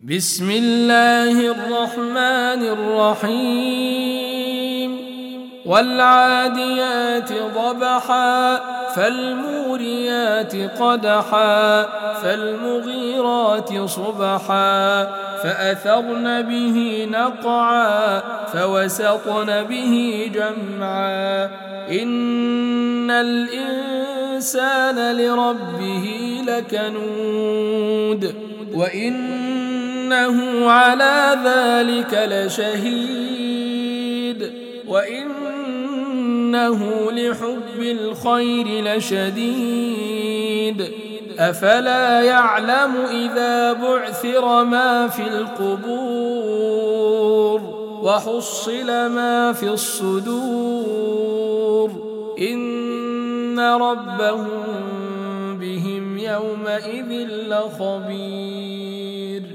بسم الله الرحمن الرحيم والعاديات ضبحا فالموريات قدحا فالمغيرات صبحا فأثرن به نقعا فوسطن به جمعا إن الإنسان لربه لكنود وإنه على ذلك لشهيد وإنه لحب الخير لشديد أفلا يعلم إذا بعثر ما في القبور وحصل ما في الصدور إن ربهم بهم يومئذ لخبير